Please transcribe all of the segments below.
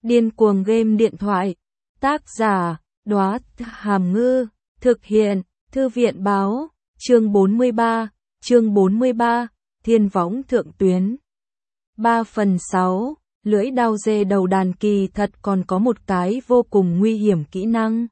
Điên cuồng game điện thoại. Tác giả, Đóa Hàm Ngư. Thực hiện, Thư viện Báo. Chương 43, Thiên Võng Thượng Tuyến. 3/6, lưỡi đao dê đầu đàn kỳ thật còn có một cái vô cùng nguy hiểm kỹ năng.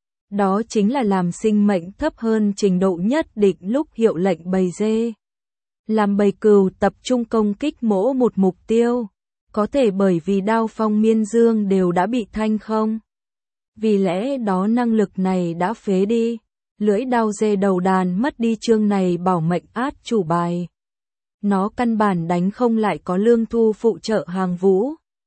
Đó chính là làm sinh mệnh thấp hơn trình độ nhất định lúc hiệu lệnh bầy dê. Làm bầy cừu tập trung công kích mỗi một mục tiêu. Có thể bởi vì đao phong miên dương đều đã bị thanh không. Vì lẽ đó năng lực này đã phế đi. Lưỡi đao dê đầu đàn mất đi chương này bảo mệnh át chủ bài. Nó căn bản đánh không lại có Lương Thu phụ trợ Hàng Vũ.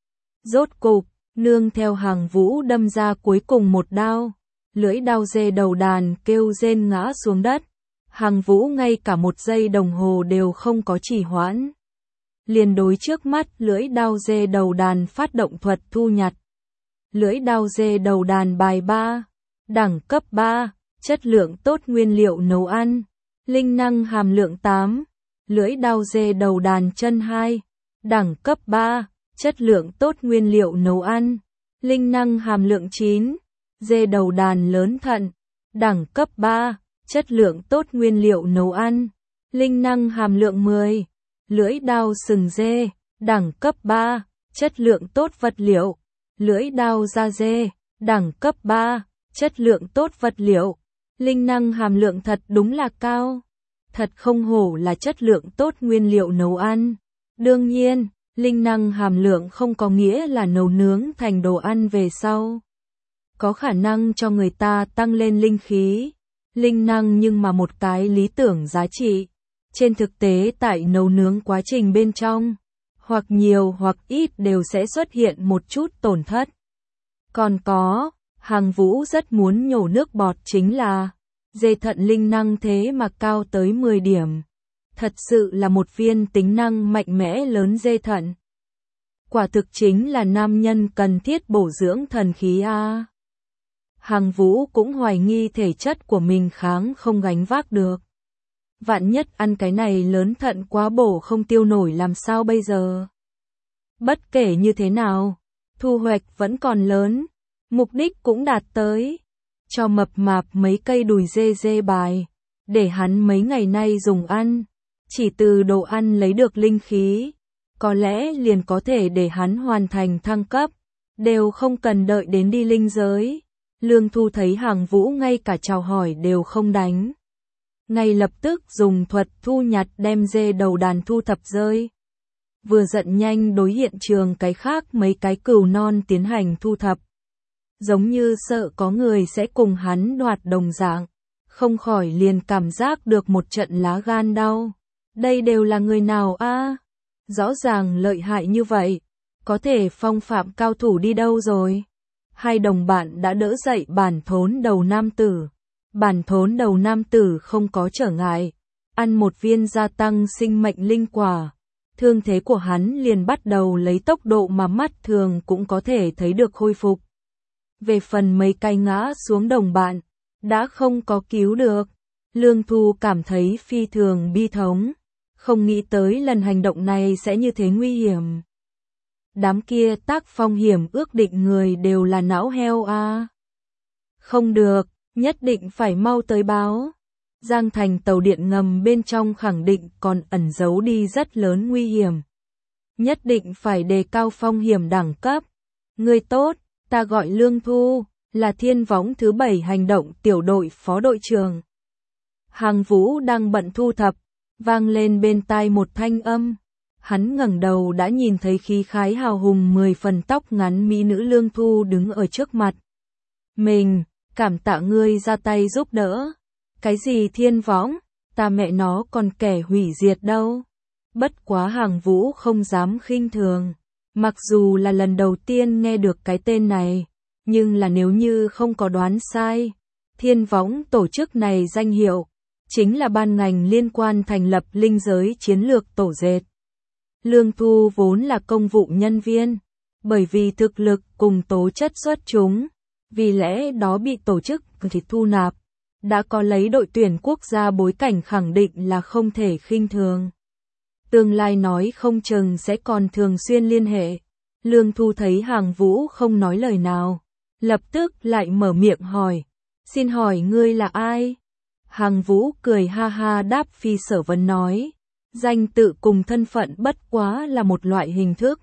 Rốt cục, nương theo Hàng Vũ đâm ra cuối cùng một đao. Lưỡi đao dê đầu đàn kêu rên ngã xuống đất. Hàng Vũ ngay cả một giây đồng hồ đều không có trì hoãn. Liền đối trước mắt lưỡi đao dê đầu đàn phát động thuật thu nhặt. Lưỡi đao dê đầu đàn bài 3, đẳng cấp 3, chất lượng tốt nguyên liệu nấu ăn, linh năng hàm lượng 8. Lưỡi đao dê đầu đàn chân 2, đẳng cấp 3, chất lượng tốt nguyên liệu nấu ăn, linh năng hàm lượng 9. Dê đầu đàn lớn thận, đẳng cấp 3, chất lượng tốt nguyên liệu nấu ăn, linh năng hàm lượng 10. Lưỡi đao sừng dê, đẳng cấp 3, chất lượng tốt vật liệu. Lưỡi đao da dê, đẳng cấp 3, chất lượng tốt vật liệu. Linh năng hàm lượng thật đúng là cao. Thật không hổ là chất lượng tốt nguyên liệu nấu ăn. Đương nhiên, linh năng hàm lượng không có nghĩa là nấu nướng thành đồ ăn về sau. Có khả năng cho người ta tăng lên linh khí, linh năng nhưng mà một cái lý tưởng giá trị. Trên thực tế tại nấu nướng quá trình bên trong, hoặc nhiều hoặc ít đều sẽ xuất hiện một chút tổn thất. Còn có, Hàng Vũ rất muốn nhổ nước bọt chính là, dê thận linh năng thế mà cao tới 10 điểm. Thật sự là một viên tính năng mạnh mẽ lớn dê thận. Quả thực chính là nam nhân cần thiết bổ dưỡng thần khí a. Hàng Vũ cũng hoài nghi thể chất của mình kháng không gánh vác được. Vạn nhất ăn cái này lớn thận quá bổ không tiêu nổi làm sao bây giờ? Bất kể như thế nào, thu hoạch vẫn còn lớn, mục đích cũng đạt tới. Cho mập mạp mấy cây đùi dê bài, để hắn mấy ngày nay dùng ăn, chỉ từ đồ ăn lấy được linh khí, có lẽ liền có thể để hắn hoàn thành thăng cấp, đều không cần đợi đến đi linh giới. Lương Thu thấy Hàng Vũ ngay cả chào hỏi đều không đánh. Ngay lập tức dùng thuật thu nhặt đem dê đầu đàn thu thập rơi. Vừa giận nhanh đối hiện trường cái khác mấy cái cừu non tiến hành thu thập. Giống như sợ có người sẽ cùng hắn đoạt đồng dạng. Không khỏi liền cảm giác được một trận lá gan đau. Đây đều là người nào a? Rõ ràng lợi hại như vậy. Có thể phong phạm cao thủ đi đâu rồi? Hai đồng bạn đã đỡ dậy bản thốn đầu nam tử. Bản thốn đầu nam tử không có trở ngại, ăn một viên gia tăng sinh mệnh linh quả, thương thế của hắn liền bắt đầu lấy tốc độ mà mắt thường cũng có thể thấy được khôi phục. Về phần mấy cái ngã xuống đồng bạn, đã không có cứu được, Lương Thu cảm thấy phi thường bi thống, không nghĩ tới lần hành động này sẽ như thế nguy hiểm. Đám kia tác phong hiểm ước định người đều là não heo a. Không được. Nhất định phải mau tới báo. Giang Thành tàu điện ngầm bên trong khẳng định còn ẩn giấu đi rất lớn nguy hiểm. Nhất định phải đề cao phong hiểm đẳng cấp. Người tốt, ta gọi Lương Thu, là Thiên Võng thứ 7 hành động tiểu đội phó đội trưởng. Hàng Vũ đang bận thu thập, vang lên bên tai một thanh âm. Hắn ngẩng đầu đã nhìn thấy khí khái hào hùng 10 phần tóc ngắn mỹ nữ Lương Thu đứng ở trước mặt. Mình cảm tạ ngươi ra tay giúp đỡ. Cái gì Thiên Võng, ta mẹ nó còn kẻ hủy diệt đâu. Bất quá Hàng Vũ không dám khinh thường. Mặc dù là lần đầu tiên nghe được cái tên này, nhưng là nếu như không có đoán sai, Thiên Võng tổ chức này danh hiệu, chính là ban ngành liên quan thành lập linh giới chiến lược tổ dệt. Lương Thu vốn là công vụ nhân viên, bởi vì thực lực cùng tố chất xuất chúng. Vì lẽ đó bị tổ chức thì thu nạp, đã có lấy đội tuyển quốc gia bối cảnh khẳng định là không thể khinh thường. Tương lai nói không chừng sẽ còn thường xuyên liên hệ. Lương Thu thấy Hàng Vũ không nói lời nào, lập tức lại mở miệng hỏi, xin hỏi ngươi là ai? Hàng Vũ cười ha ha đáp phi sở vấn nói, danh tự cùng thân phận bất quá là một loại hình thức,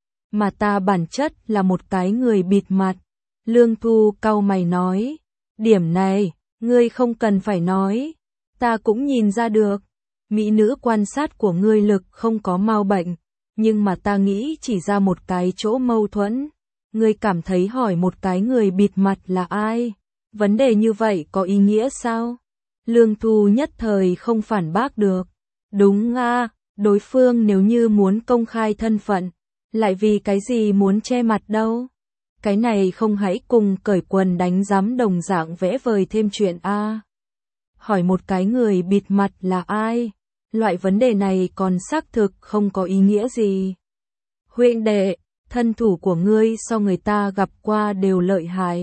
mà ta bản chất là một cái người bịt mặt. Lương Thu cau mày nói, điểm này, ngươi không cần phải nói, ta cũng nhìn ra được, mỹ nữ quan sát của ngươi lực không có mau bệnh, nhưng mà ta nghĩ chỉ ra một cái chỗ mâu thuẫn. Ngươi cảm thấy hỏi một cái người bịt mặt là ai? Vấn đề như vậy có ý nghĩa sao? Lương Thu nhất thời không phản bác được. Đúng à, đối phương nếu như muốn công khai thân phận, lại vì cái gì muốn che mặt đâu? Cái này không hãy cùng cởi quần đánh giám đồng dạng vẽ vời thêm chuyện a. Hỏi một cái người bịt mặt là ai? Loại vấn đề này còn xác thực không có ý nghĩa gì. Huynh đệ, thân thủ của ngươi so người ta gặp qua đều lợi hại.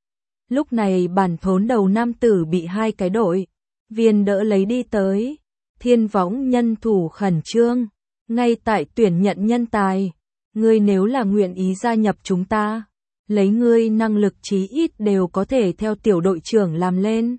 Lúc này bản thốn đầu nam tử bị hai cái đội viên đỡ lấy đi tới. Thiên Võng nhân thủ khẩn trương, ngay tại tuyển nhận nhân tài. Ngươi nếu là nguyện ý gia nhập chúng ta, lấy ngươi năng lực chí ít đều có thể theo tiểu đội trưởng làm lên.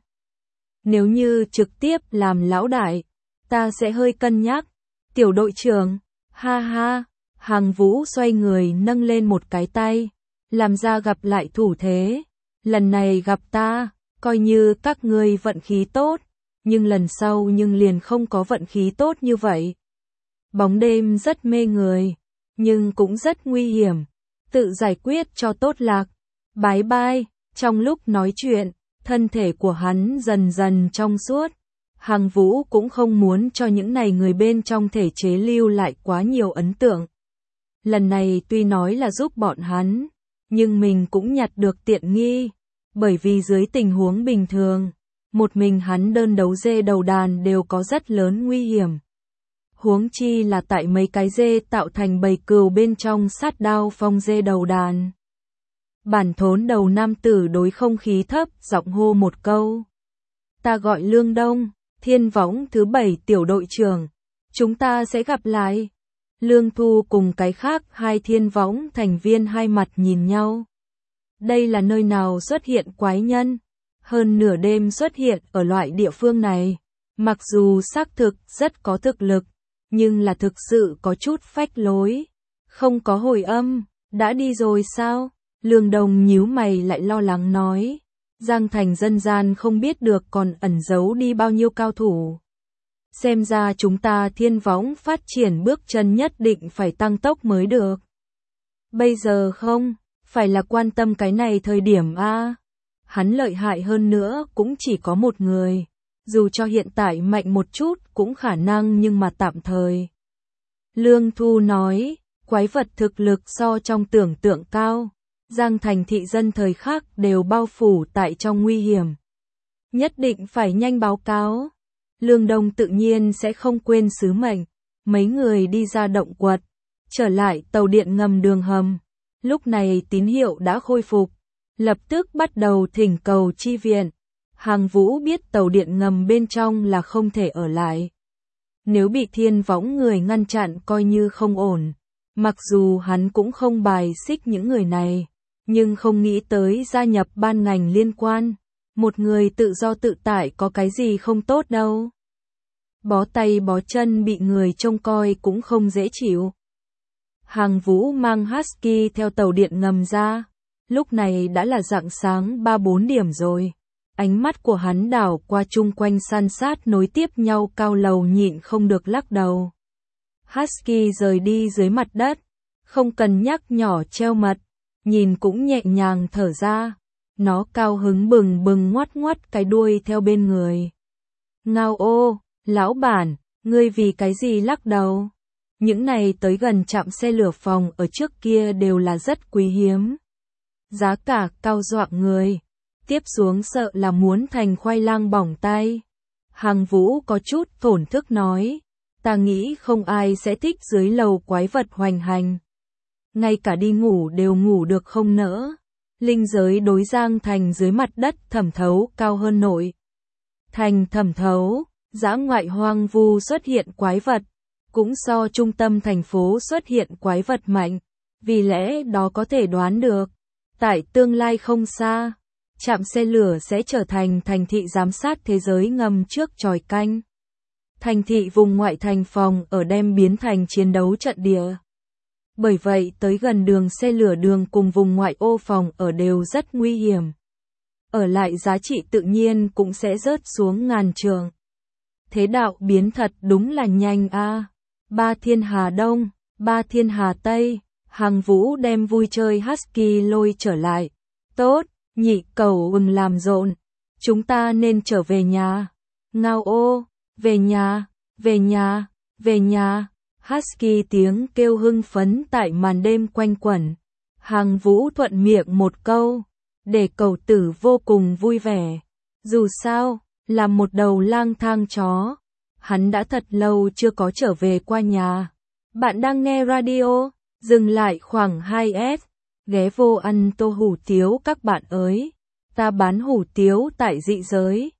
Nếu như trực tiếp làm lão đại, ta sẽ hơi cân nhắc. Tiểu đội trưởng, ha ha. Hàng Vũ xoay người nâng lên một cái tay, làm ra gặp lại thủ thế. Lần này gặp ta, coi như các ngươi vận khí tốt, nhưng lần sau nhưng liền không có vận khí tốt như vậy. Bóng đêm rất mê người, nhưng cũng rất nguy hiểm. Tự giải quyết cho tốt lạc. Bái bai, trong lúc nói chuyện, thân thể của hắn dần dần trong suốt. Hàng Vũ cũng không muốn cho những này người bên trong thể chế lưu lại quá nhiều ấn tượng. Lần này tuy nói là giúp bọn hắn, nhưng mình cũng nhặt được tiện nghi, bởi vì dưới tình huống bình thường, một mình hắn đơn đấu dê đầu đàn đều có rất lớn nguy hiểm. Huống chi là tại mấy cái dê tạo thành bầy cừu bên trong sát đao phong dê đầu đàn. Bản thốn đầu nam tử đối không khí thấp giọng hô một câu. Ta gọi Lương Đông, Thiên Võng thứ 7 tiểu đội trưởng, chúng ta sẽ gặp lại. Lương Thu cùng cái khác hai Thiên Võng thành viên hai mặt nhìn nhau. Đây là nơi nào xuất hiện quái nhân? Hơn nửa đêm xuất hiện ở loại địa phương này. Mặc dù xác thực rất có thực lực, nhưng là thực sự có chút phách lối. Không có hồi âm, đã đi rồi sao? Lương Đông nhíu mày lại lo lắng nói. Giang Thành dân gian không biết được còn ẩn giấu đi bao nhiêu cao thủ. Xem ra chúng ta Thiên Võng phát triển bước chân nhất định phải tăng tốc mới được. Bây giờ không, phải là quan tâm cái này thời điểm a. Hắn lợi hại hơn nữa cũng chỉ có một người. Dù cho hiện tại mạnh một chút cũng khả năng nhưng mà tạm thời. Lương Thu nói, quái vật thực lực so trong tưởng tượng cao. Giang Thành thị dân thời khắc đều bao phủ tại trong nguy hiểm. Nhất định phải nhanh báo cáo. Lương Đông tự nhiên sẽ không quên sứ mệnh. Mấy người đi ra động quật, trở lại tàu điện ngầm đường hầm. Lúc này tín hiệu đã khôi phục, lập tức bắt đầu thỉnh cầu chi viện. Hàng Vũ biết tàu điện ngầm bên trong là không thể ở lại. Nếu bị Thiên Võng người ngăn chặn coi như không ổn. Mặc dù hắn cũng không bài xích những người này, nhưng không nghĩ tới gia nhập ban ngành liên quan. Một người tự do tự tại có cái gì không tốt đâu. Bó tay bó chân bị người trông coi cũng không dễ chịu. Hàng Vũ mang Husky theo tàu điện ngầm ra. Lúc này đã là rạng sáng 3-4 điểm rồi. Ánh mắt của hắn đảo qua chung quanh san sát nối tiếp nhau cao lầu nhịn không được lắc đầu. Husky rời đi dưới mặt đất. Không cần nhắc nhỏ treo mật. Nhìn cũng nhẹ nhàng thở ra. Nó cao hứng bừng bừng ngoắt ngoắt cái đuôi theo bên người. Ngao ô, lão bản, ngươi vì cái gì lắc đầu? Những này tới gần trạm xe lửa phòng ở trước kia đều là rất quý hiếm. Giá cả cao dọa người. Tiếp xuống sợ là muốn thành khoai lang bỏng tay. Hàng Vũ có chút thổn thức nói. Ta nghĩ không ai sẽ thích dưới lầu quái vật hoành hành. Ngay cả đi ngủ đều ngủ được không nỡ. Linh giới đối Giang Thành dưới mặt đất thẩm thấu cao hơn nội thành thẩm thấu. Dã ngoại hoang vu xuất hiện quái vật, cũng so trung tâm thành phố xuất hiện quái vật mạnh. vì lẽ đó có thể đoán được, tại tương lai không xa, trạm xe lửa sẽ trở thành thành thị giám sát thế giới ngầm trước chòi canh. Thành thị vùng ngoại thành phòng ở đem biến thành chiến đấu trận địa. Bởi vậy tới gần đường xe lửa đường cùng vùng ngoại ô phòng ở đều rất nguy hiểm. Ở lại giá trị tự nhiên cũng sẽ rớt xuống ngàn trượng. Thế đạo biến thật đúng là nhanh a. Ba thiên hà đông, ba thiên hà tây, Hằng Vũ đem vui chơi husky lôi trở lại. Tốt, nhị cẩu làm rộn. Chúng ta nên trở về nhà. Ngao ô, về nhà, về nhà, về nhà. Husky tiếng kêu hưng phấn tại màn đêm quanh quẩn. Hằng Vũ thuận miệng một câu, để cẩu tử vô cùng vui vẻ. Dù sao, là một đầu lang thang chó, hắn đã thật lâu chưa có trở về qua nhà. Bạn đang nghe radio, dừng lại khoảng 2S, ghé vô ăn tô hủ tiếu các bạn ơi. Ta bán hủ tiếu tại dị giới.